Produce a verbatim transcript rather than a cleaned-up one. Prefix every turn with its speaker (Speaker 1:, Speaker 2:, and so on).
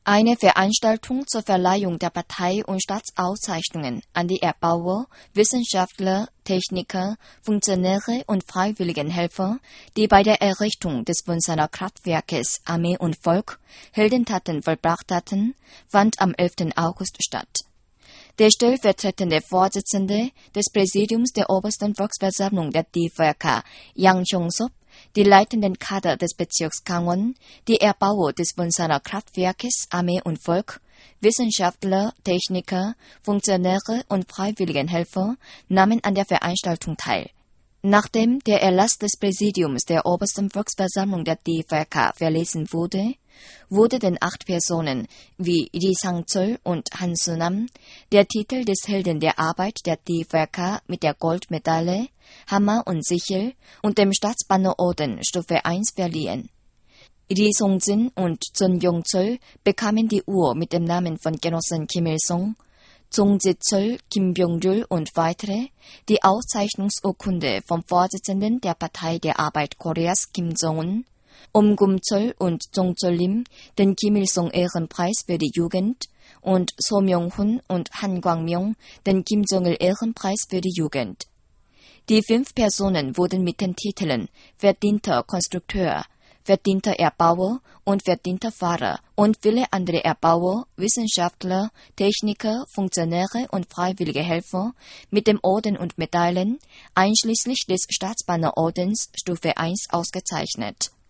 Speaker 1: Eine Veranstaltung zur Verleihung der Partei- und Staatsauszeichnungen an die Erbauer, Wissenschaftler, Techniker, Funktionäre und Freiwilligenhelfer, die bei der Errichtung des Bunsaner Kraftwerkes Armee und Volk Heldentaten vollbracht hatten, fand am elften August statt. Der stellvertretende Vorsitzende des Präsidiums der Obersten Volksversammlung der D V R K, Yang Hyung-sop, die leitenden Kader des Bezirks Gangwon, die Erbauer des Bunsaner Kraftwerkes Armee und Volk, Wissenschaftler, Techniker, Funktionäre und Freiwilligenhelfer nahmen an der Veranstaltung teil. Nachdem der Erlass des Präsidiums der Obersten Volksversammlung der D V R K verlesen wurde, wurde den acht Personen wie Ri Sang-chol und Han Su-nam der Titel des Helden der Arbeit der D V R K mit der Goldmedaille, Hammer und Sichel und dem Staatsbannerorden Stufe eins verliehen. Ri Sung-jin und Sun Yong-chol bekamen die Uhr mit dem Namen von Genossen Kim Il-sung, Chung Ji-chol, Kim Byung-ryul und weitere, die Auszeichnungsurkunde vom Vorsitzenden der Partei der Arbeit Koreas Kim Jong-un, Um Kum-chol und Chung Chol-lim den Kim Il-sung-Ehrenpreis für die Jugend und So Myung-hun und Han Kwang-myung den Kim Jong-il-Ehrenpreis für die Jugend. Die fünf Personen wurden mit den Titeln Verdienter Konstrukteur, verdienter Erbauer und verdienter Fahrer und viele andere Erbauer, Wissenschaftler, Techniker, Funktionäre und freiwillige Helfer mit dem Orden und Medaillen, einschließlich des Staatsbannerordens Stufe eins ausgezeichnet.